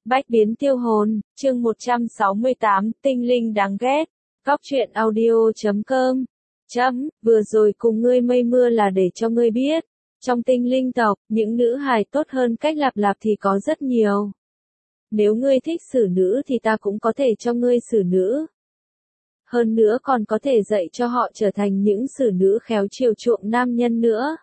Bách biến tiêu hồn, chương 168, tinh linh đáng ghét. Góc truyện audio.com. Vừa rồi cùng ngươi mây mưa là để cho ngươi biết. Trong tinh linh tộc, những nữ hài tốt hơn cách lạp lạp thì có rất nhiều. Nếu ngươi thích xử nữ thì ta cũng có thể cho ngươi xử nữ. Hơn nữa còn có thể dạy cho họ trở thành những xử nữ khéo chiều chuộng nam nhân nữa.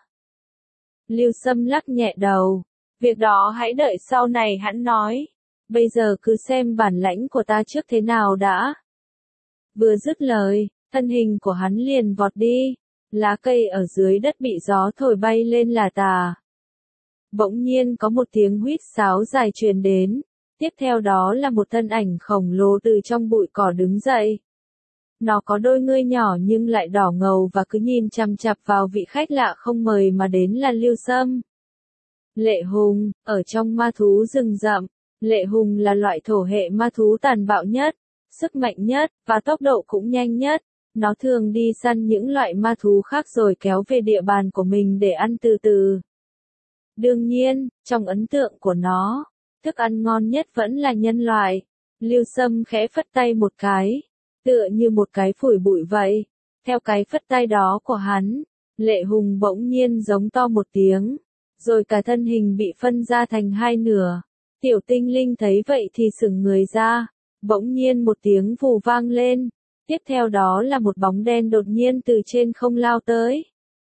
Lưu Sâm lắc nhẹ đầu. Việc đó hãy đợi sau này hắn nói. Bây giờ cứ xem bản lãnh của ta trước thế nào đã. Vừa dứt lời, thân hình của hắn liền vọt đi. Lá cây ở dưới đất bị gió thổi bay lên là tà. Bỗng nhiên có một tiếng huýt sáo dài truyền đến. Tiếp theo đó là một thân ảnh khổng lồ từ trong bụi cỏ đứng dậy. Nó có đôi ngươi nhỏ nhưng lại đỏ ngầu và cứ nhìn chằm chằm vào vị khách lạ không mời mà đến là Lưu Sâm. Lệ Hùng, ở trong ma thú rừng rậm, Lệ Hùng là loại thổ hệ ma thú tàn bạo nhất, sức mạnh nhất, và tốc độ cũng nhanh nhất. Nó thường đi săn những loại ma thú khác rồi kéo về địa bàn của mình để ăn từ từ. Đương nhiên, trong ấn tượng của nó, thức ăn ngon nhất vẫn là nhân loại. Lưu Sâm khẽ phất tay một cái, tựa như một cái phủi bụi vậy. Theo cái phất tay đó của hắn, Lệ Hùng bỗng nhiên giống to một tiếng, rồi cả thân hình bị phân ra thành hai nửa. Tiểu tinh linh thấy vậy thì sững người ra, bỗng nhiên một tiếng vù vang lên, tiếp theo đó là một bóng đen đột nhiên từ trên không lao tới.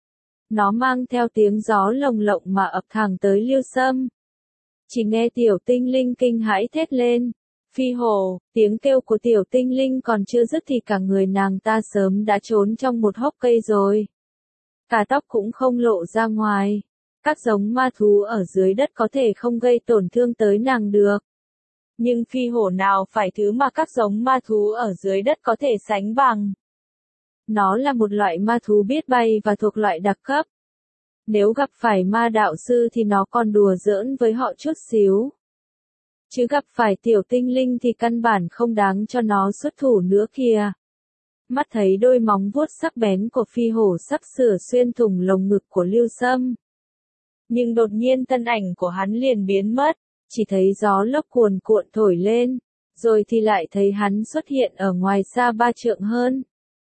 Nó mang theo tiếng gió lồng lộng mà ập thẳng tới Lưu Sâm. Chỉ nghe tiểu tinh linh kinh hãi thét lên. Phi hổ, tiếng kêu của tiểu tinh linh còn chưa dứt thì cả người nàng ta sớm đã trốn trong một hốc cây rồi. Cả tóc cũng không lộ ra ngoài. Các giống ma thú ở dưới đất có thể không gây tổn thương tới nàng được. Nhưng phi hổ nào phải thứ mà các giống ma thú ở dưới đất có thể sánh bằng. Nó là một loại ma thú biết bay và thuộc loại đặc cấp. Nếu gặp phải ma đạo sư thì nó còn đùa giỡn với họ chút xíu. Chứ gặp phải tiểu tinh linh thì căn bản không đáng cho nó xuất thủ nữa kìa. Mắt thấy đôi móng vuốt sắc bén của phi hổ sắp sửa xuyên thủng lồng ngực của Lưu Sâm. Nhưng đột nhiên thân ảnh của hắn liền biến mất, chỉ thấy gió lốc cuồn cuộn thổi lên, rồi thì lại thấy hắn xuất hiện ở ngoài xa 3 trượng hơn.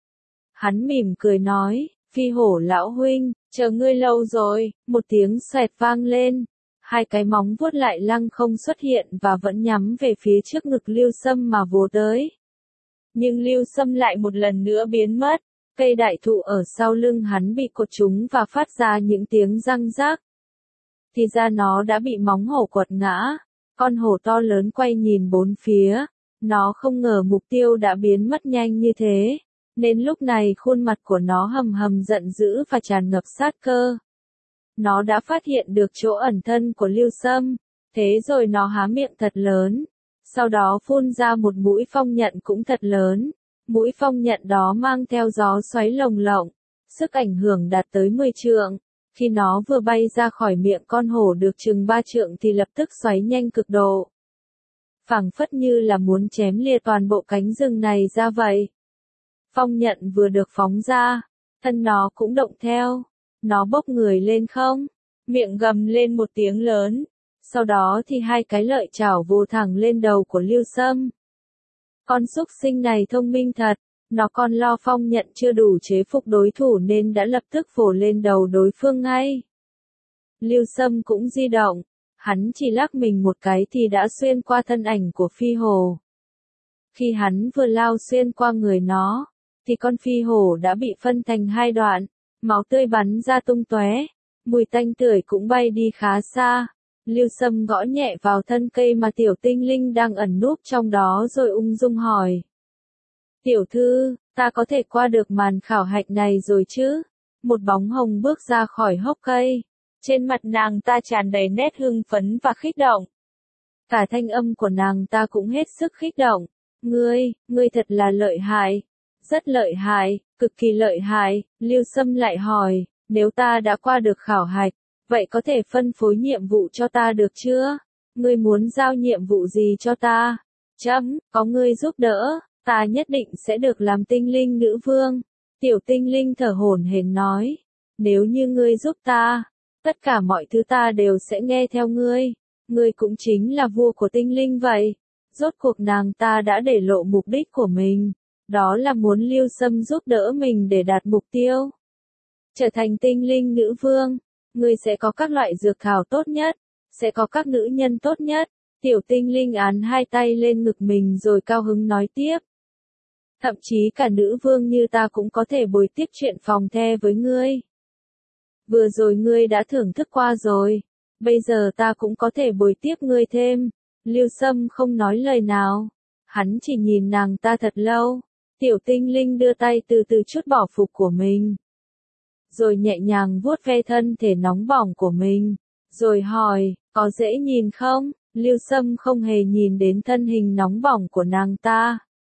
Hắn mỉm cười nói, phi hổ lão huynh, chờ ngươi lâu rồi, một tiếng xoẹt vang lên. Hai cái móng vuốt lại lăng không xuất hiện và vẫn nhắm về phía trước ngực Lưu Sâm mà vồ tới. Nhưng Lưu Sâm lại một lần nữa biến mất, cây đại thụ ở sau lưng hắn bị cột trúng và phát ra những tiếng răng rác. Thì ra nó đã bị móng hổ quật ngã. Con hổ to lớn quay nhìn bốn phía, nó không ngờ mục tiêu đã biến mất nhanh như thế, nên lúc này khuôn mặt của nó hầm hầm giận dữ và tràn ngập sát cơ. Nó đã phát hiện được chỗ ẩn thân của Lưu Sâm, thế rồi nó há miệng thật lớn, sau đó phun ra một mũi phong nhận cũng thật lớn. Mũi phong nhận đó mang theo gió xoáy lồng lộng, sức ảnh hưởng đạt tới 10 trượng. Khi nó vừa bay ra khỏi miệng con hổ được chừng 3 trượng thì lập tức xoáy nhanh cực độ. Phảng phất như là muốn chém lìa toàn bộ cánh rừng này ra vậy. Phong nhận vừa được phóng ra, thân nó cũng động theo. Nó bốc người lên không, miệng gầm lên một tiếng lớn. Sau đó thì hai cái lợi chảo vồ thẳng lên đầu của Lưu Sâm. Con súc sinh này thông minh thật. Nó còn lo phong nhận chưa đủ chế phục đối thủ nên đã lập tức vồ lên đầu đối phương ngay. Lưu Sâm cũng di động, hắn chỉ lắc mình một cái thì đã xuyên qua thân ảnh của phi hổ. Khi hắn vừa lao xuyên qua người nó, thì con phi hổ đã bị phân thành hai đoạn, máu tươi bắn ra tung tóe, mùi tanh tưởi cũng bay đi khá xa. Lưu Sâm gõ nhẹ vào thân cây mà tiểu tinh linh đang ẩn núp trong đó rồi ung dung hỏi. Tiểu thư, ta có thể qua được màn khảo hạch này rồi chứ? Một bóng hồng bước ra khỏi hốc cây. Trên mặt nàng ta tràn đầy nét hưng phấn và khích động. Cả thanh âm của nàng ta cũng hết sức khích động. Ngươi thật là lợi hại. Rất lợi hại, cực kỳ lợi hại. Lưu Sâm lại hỏi, nếu ta đã qua được khảo hạch, vậy có thể phân phối nhiệm vụ cho ta được chưa? Ngươi muốn giao nhiệm vụ gì cho ta? Có ngươi giúp đỡ. Ta nhất định sẽ được làm tinh linh nữ vương. Tiểu tinh linh thở hổn hển nói. Nếu như ngươi giúp ta, tất cả mọi thứ ta đều sẽ nghe theo ngươi. ngươi cũng chính là vua của tinh linh vậy. Rốt cuộc nàng ta đã để lộ mục đích của mình, đó là muốn Lưu Sâm giúp đỡ mình để đạt mục tiêu. Trở thành tinh linh nữ vương, ngươi sẽ có các loại dược thảo tốt nhất, sẽ có các nữ nhân tốt nhất. Tiểu tinh linh án hai tay lên ngực mình rồi cao hứng nói tiếp. Thậm chí cả nữ vương như ta cũng có thể bồi tiếp chuyện phòng the với ngươi. Vừa rồi ngươi đã thưởng thức qua rồi, bây giờ ta cũng có thể bồi tiếp ngươi thêm. Lưu Sâm không nói lời nào, hắn chỉ nhìn nàng ta thật lâu. Tiểu tinh linh đưa tay từ từ trút bỏ phục của mình, rồi nhẹ nhàng vuốt ve thân thể nóng bỏng của mình, rồi hỏi, có dễ nhìn không? Lưu Sâm không hề nhìn đến thân hình nóng bỏng của nàng ta,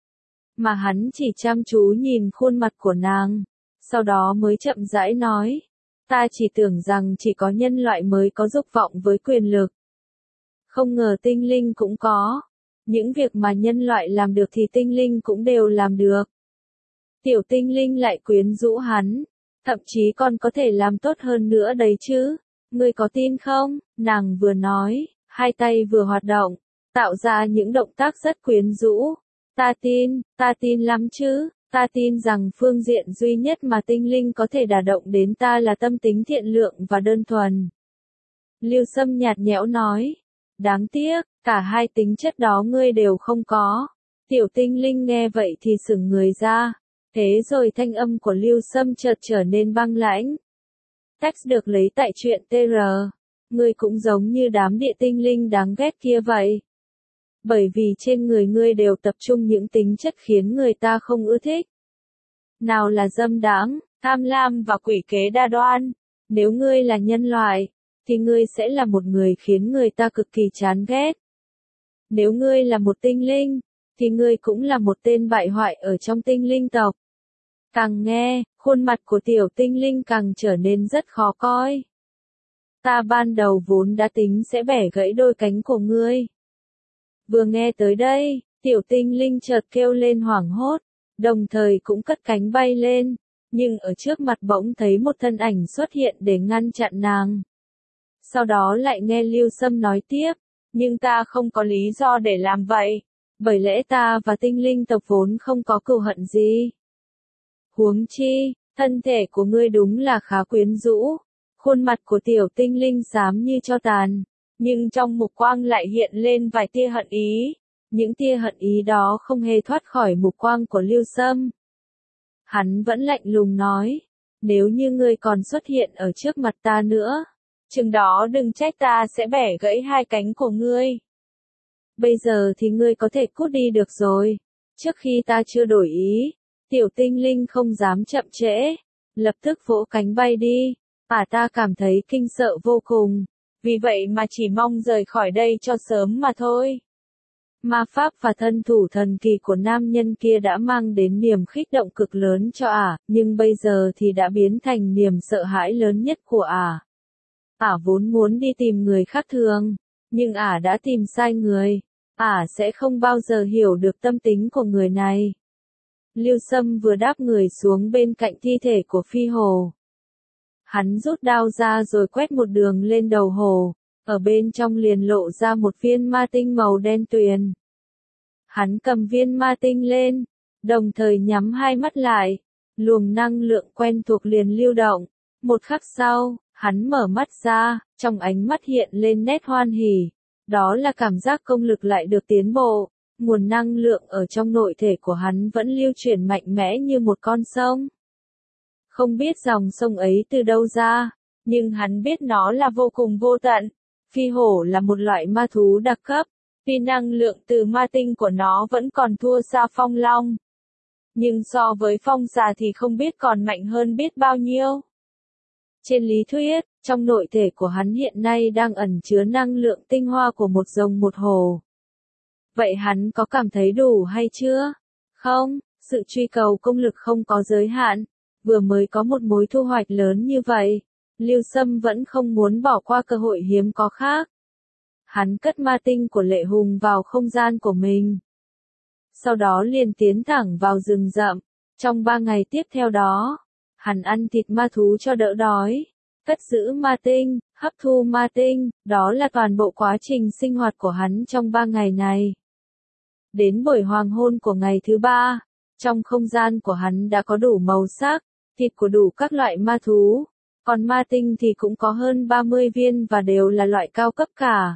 mà hắn chỉ chăm chú nhìn khuôn mặt của nàng, sau đó mới chậm rãi nói, ta chỉ tưởng rằng chỉ có nhân loại mới có dục vọng với quyền lực. Không ngờ tinh linh cũng có. Những việc mà nhân loại làm được thì tinh linh cũng đều làm được. Tiểu tinh linh lại quyến rũ hắn, thậm chí còn có thể làm tốt hơn nữa đấy chứ. Ngươi có tin không? Nàng vừa nói, hai tay vừa hoạt động, tạo ra những động tác rất quyến rũ. Ta tin lắm chứ. Ta tin rằng phương diện duy nhất mà tinh linh có thể đả động đến ta là tâm tính thiện lượng và đơn thuần. Lưu Sâm nhạt nhẽo nói. Đáng tiếc, cả hai tính chất đó ngươi đều không có. Tiểu tinh linh nghe vậy thì sững người ra. Thế rồi thanh âm của Lưu Sâm chợt trở nên băng lãnh. Text được lấy tại truyện TR. Ngươi cũng giống như đám địa tinh linh đáng ghét kia vậy. Bởi vì trên người ngươi đều tập trung những tính chất khiến người ta không ưa thích. Nào là dâm đãng, tham lam và quỷ kế đa đoan. Nếu ngươi là nhân loại, thì ngươi sẽ là một người khiến người ta cực kỳ chán ghét. Nếu ngươi là một tinh linh, thì ngươi cũng là một tên bại hoại ở trong tinh linh tộc. Càng nghe, khuôn mặt của tiểu tinh linh càng trở nên rất khó coi. Ta ban đầu vốn đã tính sẽ bẻ gãy đôi cánh của ngươi. Vừa nghe tới đây, tiểu tinh linh chợt kêu lên hoảng hốt, đồng thời cũng cất cánh bay lên, nhưng ở trước mặt bỗng thấy một thân ảnh xuất hiện để ngăn chặn nàng. Sau đó lại nghe Lưu Sâm nói tiếp, nhưng ta không có lý do để làm vậy, bởi lẽ ta và tinh linh tộc vốn không có cừu hận gì. Huống chi, thân thể của ngươi đúng là khá quyến rũ, khuôn mặt của tiểu tinh linh xám như tro tàn, nhưng trong mục quang lại hiện lên vài tia hận ý, những tia hận ý đó không hề thoát khỏi mục quang của Lưu Sâm. Hắn vẫn lạnh lùng nói, nếu như ngươi còn xuất hiện ở trước mặt ta nữa, chừng đó đừng trách ta sẽ bẻ gãy hai cánh của ngươi. Bây giờ thì ngươi có thể cút đi được rồi, trước khi ta chưa đổi ý. Tiểu tinh linh không dám chậm trễ, lập tức vỗ cánh bay đi. Ta cảm thấy kinh sợ vô cùng, vì vậy mà chỉ mong rời khỏi đây cho sớm mà thôi. Ma pháp và thân thủ thần kỳ của nam nhân kia đã mang đến niềm khích động cực lớn cho nhưng bây giờ thì đã biến thành niềm sợ hãi lớn nhất của vốn muốn đi tìm người khác thường, nhưng đã tìm sai người. Sẽ không bao giờ hiểu được tâm tính của người này. Lưu Sâm vừa đáp người xuống bên cạnh thi thể của phi hồ. Hắn rút đao ra rồi quét một đường lên đầu hồ, ở bên trong liền lộ ra một viên ma tinh màu đen tuyền. Hắn cầm viên ma tinh lên, đồng thời nhắm hai mắt lại, luồng năng lượng quen thuộc liền lưu động. Một khắc sau, hắn mở mắt ra, trong ánh mắt hiện lên nét hoan hỉ. Đó là cảm giác công lực lại được tiến bộ. Nguồn năng lượng ở trong nội thể của hắn vẫn lưu chuyển mạnh mẽ như một con sông. Không biết dòng sông ấy từ đâu ra, nhưng hắn biết nó là vô cùng vô tận. Phi hổ là một loại ma thú đặc cấp, vì năng lượng từ ma tinh của nó vẫn còn thua xa phong long. Nhưng so với phong xà thì không biết còn mạnh hơn biết bao nhiêu. Trên lý thuyết, trong nội thể của hắn hiện nay đang ẩn chứa năng lượng tinh hoa của một rồng một hồ. Vậy hắn có cảm thấy đủ hay chưa? Không, sự truy cầu công lực không có giới hạn. Vừa mới có một mối thu hoạch lớn như vậy, Lưu Sâm vẫn không muốn bỏ qua cơ hội hiếm có khác. Hắn cất ma tinh của Lệ Hùng vào không gian của mình. Sau đó liền tiến thẳng vào rừng rậm. Trong 3 ngày tiếp theo đó, hắn ăn thịt ma thú cho đỡ đói, cất giữ ma tinh, Hấp thu ma tinh, đó là toàn bộ quá trình sinh hoạt của hắn trong 3 ngày này. Đến buổi hoàng hôn của ngày thứ 3, trong không gian của hắn đã có đủ màu sắc, thịt của đủ các loại ma thú, còn ma tinh thì cũng có hơn 30 viên và đều là loại cao cấp cả.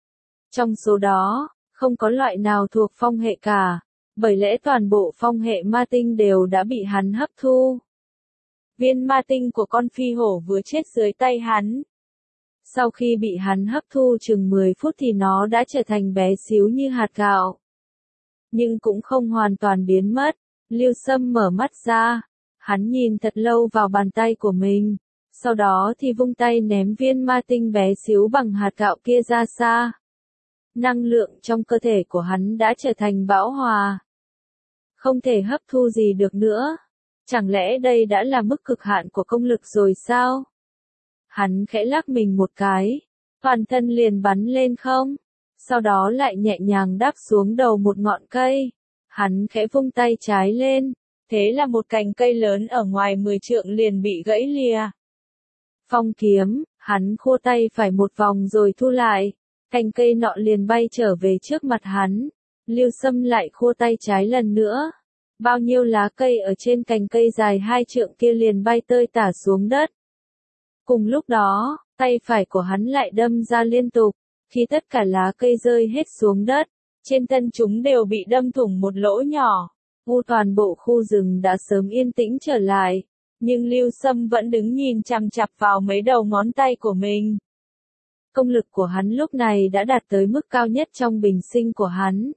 Trong số đó, không có loại nào thuộc phong hệ cả, bởi lẽ toàn bộ phong hệ ma tinh đều đã bị hắn hấp thu. Viên ma tinh của con phi hổ vừa chết dưới tay hắn. Sau khi bị hắn hấp thu chừng 10 phút thì nó đã trở thành bé xíu như hạt gạo. Nhưng cũng không hoàn toàn biến mất. Lưu Sâm mở mắt ra. Hắn nhìn thật lâu vào bàn tay của mình. Sau đó thì vung tay ném viên ma tinh bé xíu bằng hạt gạo kia ra xa. Năng lượng trong cơ thể của hắn đã trở thành bão hòa. Không thể hấp thu gì được nữa. Chẳng lẽ đây đã là mức cực hạn của công lực rồi sao? Hắn khẽ lắc mình một cái, toàn thân liền bắn lên không, sau đó lại nhẹ nhàng đáp xuống đầu một ngọn cây. Hắn khẽ vung tay trái lên, thế là một cành cây lớn ở ngoài 10 trượng liền bị gãy lìa. Phong kiếm, hắn khua tay phải một vòng rồi thu lại, cành cây nọ liền bay trở về trước mặt hắn. Lưu Sâm lại khua tay trái lần nữa. Bao nhiêu lá cây ở trên cành cây dài 2 trượng kia liền bay tơi tả xuống đất. Cùng lúc đó, tay phải của hắn lại đâm ra liên tục, khi tất cả lá cây rơi hết xuống đất, trên thân chúng đều bị đâm thủng một lỗ nhỏ. Toàn bộ khu rừng đã sớm yên tĩnh trở lại, nhưng Lưu Sâm vẫn đứng nhìn chằm chằm vào mấy đầu ngón tay của mình. Công lực của hắn lúc này đã đạt tới mức cao nhất trong bình sinh của hắn.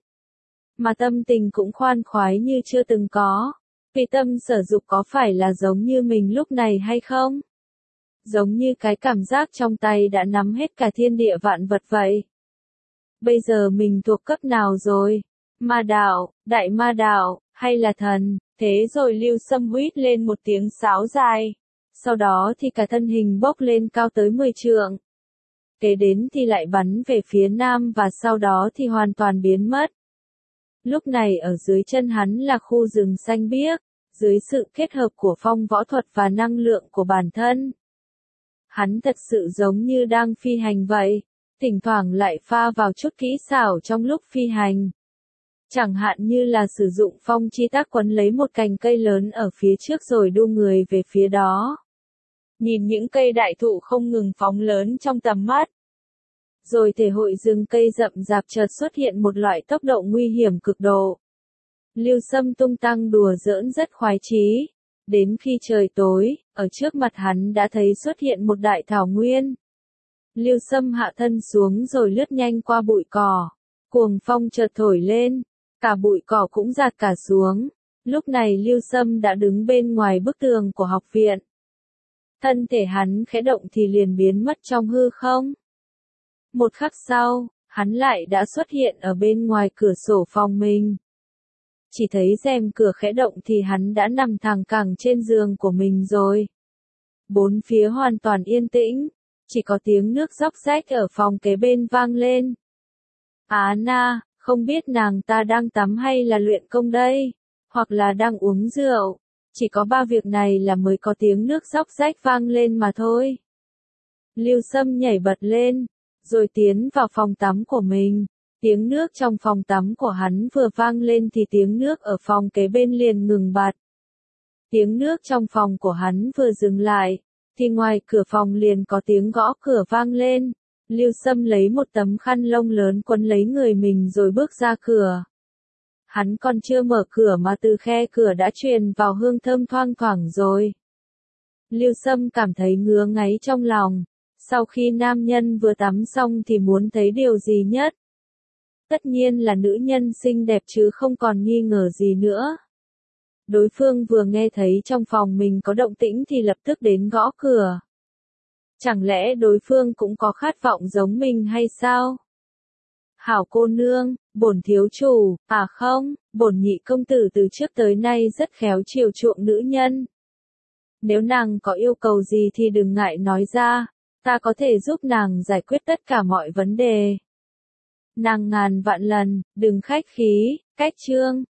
Mà tâm tình cũng khoan khoái như chưa từng có. Vì tâm sở dục có phải là giống như mình lúc này hay không? Giống như cái cảm giác trong tay đã nắm hết cả thiên địa vạn vật vậy. Bây giờ mình thuộc cấp nào rồi? Ma đạo, đại ma đạo, hay là thần? Thế rồi Lưu Sâm huýt lên một tiếng sáo dài. Sau đó thì cả thân hình bốc lên cao tới 10 trượng. Kế đến thì lại bắn về phía nam và sau đó thì hoàn toàn biến mất. Lúc này ở dưới chân hắn là khu rừng xanh biếc, dưới sự kết hợp của phong võ thuật và năng lượng của bản thân. Hắn thật sự giống như đang phi hành vậy, thỉnh thoảng lại pha vào chút kỹ xảo trong lúc phi hành. Chẳng hạn như là sử dụng phong chi tác quấn lấy một cành cây lớn ở phía trước rồi đu người về phía đó. Nhìn những cây đại thụ không ngừng phóng lớn trong tầm mắt. Rồi thể hội rừng cây rậm rạp chợt xuất hiện một loại tốc độ nguy hiểm cực độ. Lưu Sâm tung tăng đùa giỡn rất khoái chí. Đến khi trời tối, ở trước mặt hắn đã thấy xuất hiện một đại thảo nguyên. Lưu Sâm hạ thân xuống rồi lướt nhanh qua bụi cỏ. Cuồng phong chợt thổi lên, cả bụi cỏ cũng dạt cả xuống. Lúc này Lưu Sâm đã đứng bên ngoài bức tường của học viện. Thân thể hắn khẽ động thì liền biến mất trong hư không. Một khắc sau, hắn lại đã xuất hiện ở bên ngoài cửa sổ phòng mình. Chỉ thấy rèm cửa khẽ động thì hắn đã nằm thẳng cẳng trên giường của mình rồi. Bốn phía hoàn toàn yên tĩnh, chỉ có tiếng nước róc rách ở phòng kế bên vang lên. Á na, không biết nàng ta đang tắm hay là luyện công đây, hoặc là đang uống rượu. Chỉ có 3 việc này là mới có tiếng nước róc rách vang lên mà thôi. Lưu Sâm nhảy bật lên, rồi tiến vào phòng tắm của mình. Tiếng nước trong phòng tắm của hắn vừa vang lên thì tiếng nước ở phòng kế bên liền ngừng bặt. Tiếng nước trong phòng của hắn vừa dừng lại, thì ngoài cửa phòng liền có tiếng gõ cửa vang lên. Lưu Sâm lấy một tấm khăn lông lớn quấn lấy người mình rồi bước ra cửa. Hắn còn chưa mở cửa mà từ khe cửa đã truyền vào hương thơm thoang thoảng rồi. Lưu Sâm cảm thấy ngứa ngáy trong lòng. Sau khi nam nhân vừa tắm xong thì muốn thấy điều gì nhất? Tất nhiên là nữ nhân xinh đẹp chứ không còn nghi ngờ gì nữa. Đối phương vừa nghe thấy trong phòng mình có động tĩnh thì lập tức đến gõ cửa. Chẳng lẽ đối phương cũng có khát vọng giống mình hay sao? Hảo cô nương, bổn thiếu chủ, à không, bổn nhị công tử từ trước tới nay rất khéo chiều chuộng nữ nhân. Nếu nàng có yêu cầu gì thì đừng ngại nói ra, ta có thể giúp nàng giải quyết tất cả mọi vấn đề. Nàng ngàn vạn lần, đừng khách khí, cách chương.